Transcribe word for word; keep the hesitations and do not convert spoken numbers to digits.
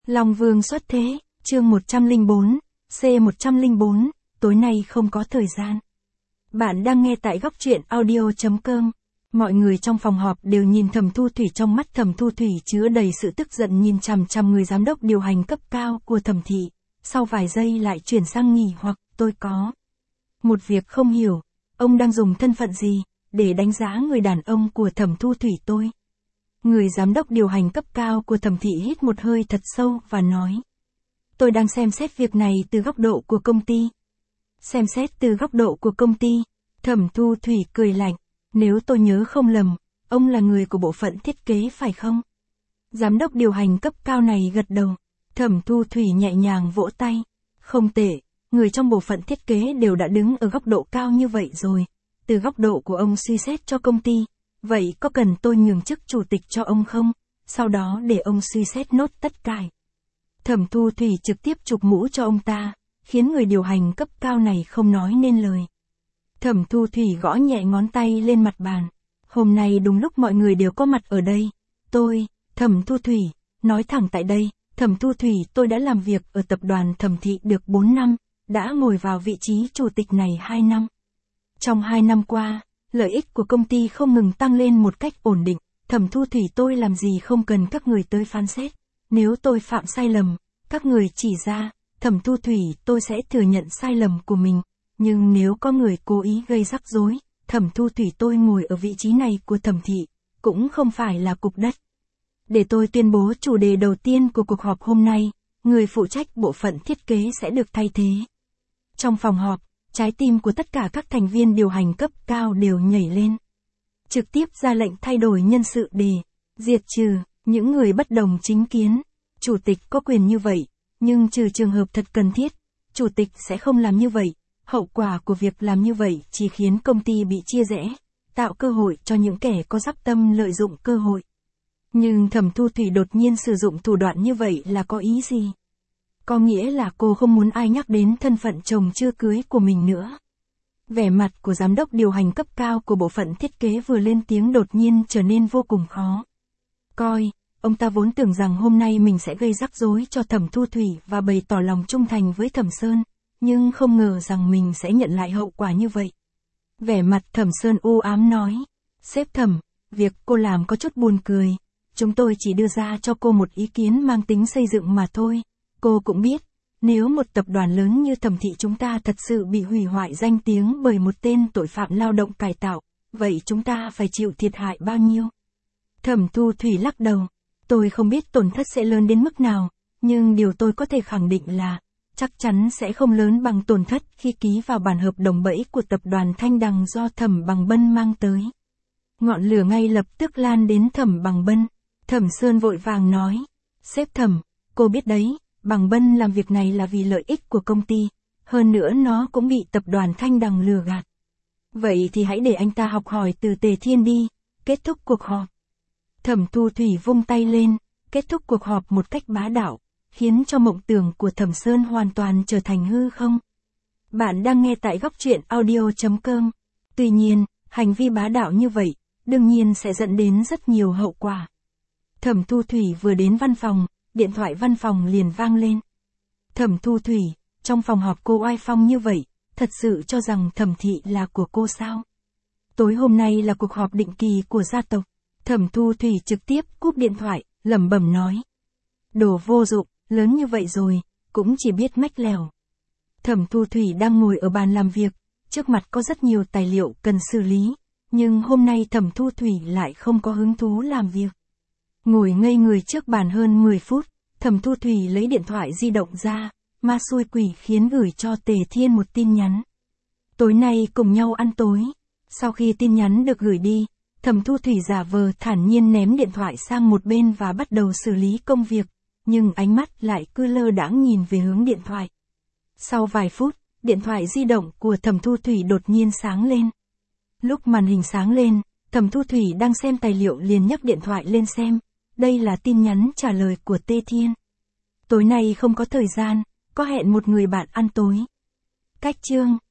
Long Vương xuất thế, chương một trăm lẻ bốn, C một trăm lẻ bốn, tối nay không có thời gian. Bạn đang nghe tại góc truyện audio chấm com. Mọi người trong phòng họp đều nhìn Thẩm Thu Thủy, trong mắt Thẩm Thu Thủy chứa đầy sự tức giận, nhìn chằm chằm người giám đốc điều hành cấp cao của Thẩm thị. Sau vài giây lại chuyển sang nghỉ hoặc, tôi có một việc không hiểu, ông đang dùng thân phận gì để đánh giá người đàn ông của Thẩm Thu Thủy tôi? Người giám đốc điều hành cấp cao của Thẩm thị hít một hơi thật sâu và nói. Tôi đang xem xét việc này từ góc độ của công ty. Xem xét từ góc độ của công ty. Thẩm Thu Thủy cười lạnh. Nếu tôi nhớ không lầm, ông là người của bộ phận thiết kế phải không? Giám đốc điều hành cấp cao này gật đầu. Thẩm Thu Thủy nhẹ nhàng vỗ tay. Không tệ, người trong bộ phận thiết kế đều đã đứng ở góc độ cao như vậy rồi. Từ góc độ của ông suy xét cho công ty. Vậy có cần tôi nhường chức chủ tịch cho ông không? Sau đó để ông suy xét nốt tất cả. Thẩm Thu Thủy trực tiếp chụp mũ cho ông ta, khiến người điều hành cấp cao này không nói nên lời. Thẩm Thu Thủy gõ nhẹ ngón tay lên mặt bàn. Hôm nay đúng lúc mọi người đều có mặt ở đây. Tôi, Thẩm Thu Thủy, nói thẳng tại đây, Thẩm Thu Thủy tôi đã làm việc ở tập đoàn Thẩm thị được bốn năm, đã ngồi vào vị trí chủ tịch này hai năm. Trong hai năm qua, lợi ích của công ty không ngừng tăng lên một cách ổn định. Thẩm Thu Thủy tôi làm gì không cần các người tới phán xét. Nếu tôi phạm sai lầm, các người chỉ ra, Thẩm Thu Thủy tôi sẽ thừa nhận sai lầm của mình. Nhưng nếu có người cố ý gây rắc rối, Thẩm Thu Thủy tôi ngồi ở vị trí này của Thẩm thị, cũng không phải là cục đất. Để tôi tuyên bố chủ đề đầu tiên của cuộc họp hôm nay, người phụ trách bộ phận thiết kế sẽ được thay thế. Trong phòng họp, trái tim của tất cả các thành viên điều hành cấp cao đều nhảy lên. Trực tiếp ra lệnh thay đổi nhân sự để diệt trừ những người bất đồng chính kiến. Chủ tịch có quyền như vậy, nhưng trừ trường hợp thật cần thiết, chủ tịch sẽ không làm như vậy. Hậu quả của việc làm như vậy chỉ khiến công ty bị chia rẽ, tạo cơ hội cho những kẻ có dắp tâm lợi dụng cơ hội. Nhưng Thẩm Thu Thủy đột nhiên sử dụng thủ đoạn như vậy là có ý gì? Có nghĩa là cô không muốn ai nhắc đến thân phận chồng chưa cưới của mình nữa. Vẻ mặt của giám đốc điều hành cấp cao của bộ phận thiết kế vừa lên tiếng đột nhiên trở nên vô cùng khó coi. Ông ta vốn tưởng rằng hôm nay mình sẽ gây rắc rối cho Thẩm Thu Thủy và bày tỏ lòng trung thành với Thẩm Sơn, nhưng không ngờ rằng mình sẽ nhận lại hậu quả như vậy. Vẻ mặt Thẩm Sơn u ám nói, sếp Thẩm, việc cô làm có chút buồn cười, chúng tôi chỉ đưa ra cho cô một ý kiến mang tính xây dựng mà thôi. Cô cũng biết, nếu một tập đoàn lớn như Thẩm thị chúng ta thật sự bị hủy hoại danh tiếng bởi một tên tội phạm lao động cải tạo, vậy chúng ta phải chịu thiệt hại bao nhiêu? Thẩm Thu Thủy lắc đầu, tôi không biết tổn thất sẽ lớn đến mức nào, nhưng điều tôi có thể khẳng định là, chắc chắn sẽ không lớn bằng tổn thất khi ký vào bản hợp đồng bẫy của tập đoàn Thanh Đằng do Thẩm Bằng Bân mang tới. Ngọn lửa ngay lập tức lan đến Thẩm Bằng Bân. Thẩm Sơn vội vàng nói, sếp Thẩm, cô biết đấy, Bằng Bân làm việc này là vì lợi ích của công ty, hơn nữa nó cũng bị tập đoàn Thanh Đằng lừa gạt. Vậy thì hãy để anh ta học hỏi từ Tề Thiên đi. Kết thúc cuộc họp. Thẩm Thu Thủy vung tay lên, kết thúc cuộc họp một cách bá đạo, khiến cho mộng tưởng của Thẩm Sơn hoàn toàn trở thành hư không. Bạn đang nghe tại góc truyện audio chấm com. Tuy nhiên, hành vi bá đạo như vậy, đương nhiên sẽ dẫn đến rất nhiều hậu quả. Thẩm Thu Thủy vừa đến văn phòng, điện thoại văn phòng liền vang lên. Thẩm Thu Thủy, trong phòng họp cô oai phong như vậy, thật sự cho rằng Thẩm thị là của cô sao? Tối hôm nay là cuộc họp định kỳ của gia tộc. Thẩm Thu Thủy trực tiếp cúp điện thoại, lẩm bẩm nói. Đồ vô dụng, lớn như vậy rồi, cũng chỉ biết mách lèo. Thẩm Thu Thủy đang ngồi ở bàn làm việc, trước mặt có rất nhiều tài liệu cần xử lý, nhưng hôm nay Thẩm Thu Thủy lại không có hứng thú làm việc. Ngồi ngây người trước bàn hơn mười phút, Thẩm Thu Thủy lấy điện thoại di động ra, ma xui quỷ khiến gửi cho Tề Thiên một tin nhắn. Tối nay cùng nhau ăn tối. Sau khi tin nhắn được gửi đi, Thẩm Thu Thủy giả vờ thản nhiên ném điện thoại sang một bên và bắt đầu xử lý công việc, nhưng ánh mắt lại cứ lơ đãng nhìn về hướng điện thoại. Sau vài phút, điện thoại di động của Thẩm Thu Thủy đột nhiên sáng lên. Lúc màn hình sáng lên, Thẩm Thu Thủy đang xem tài liệu liền nhấc điện thoại lên xem. Đây là tin nhắn trả lời của Tề Thiên. Tối nay không có thời gian, có hẹn một người bạn ăn tối. Cách chương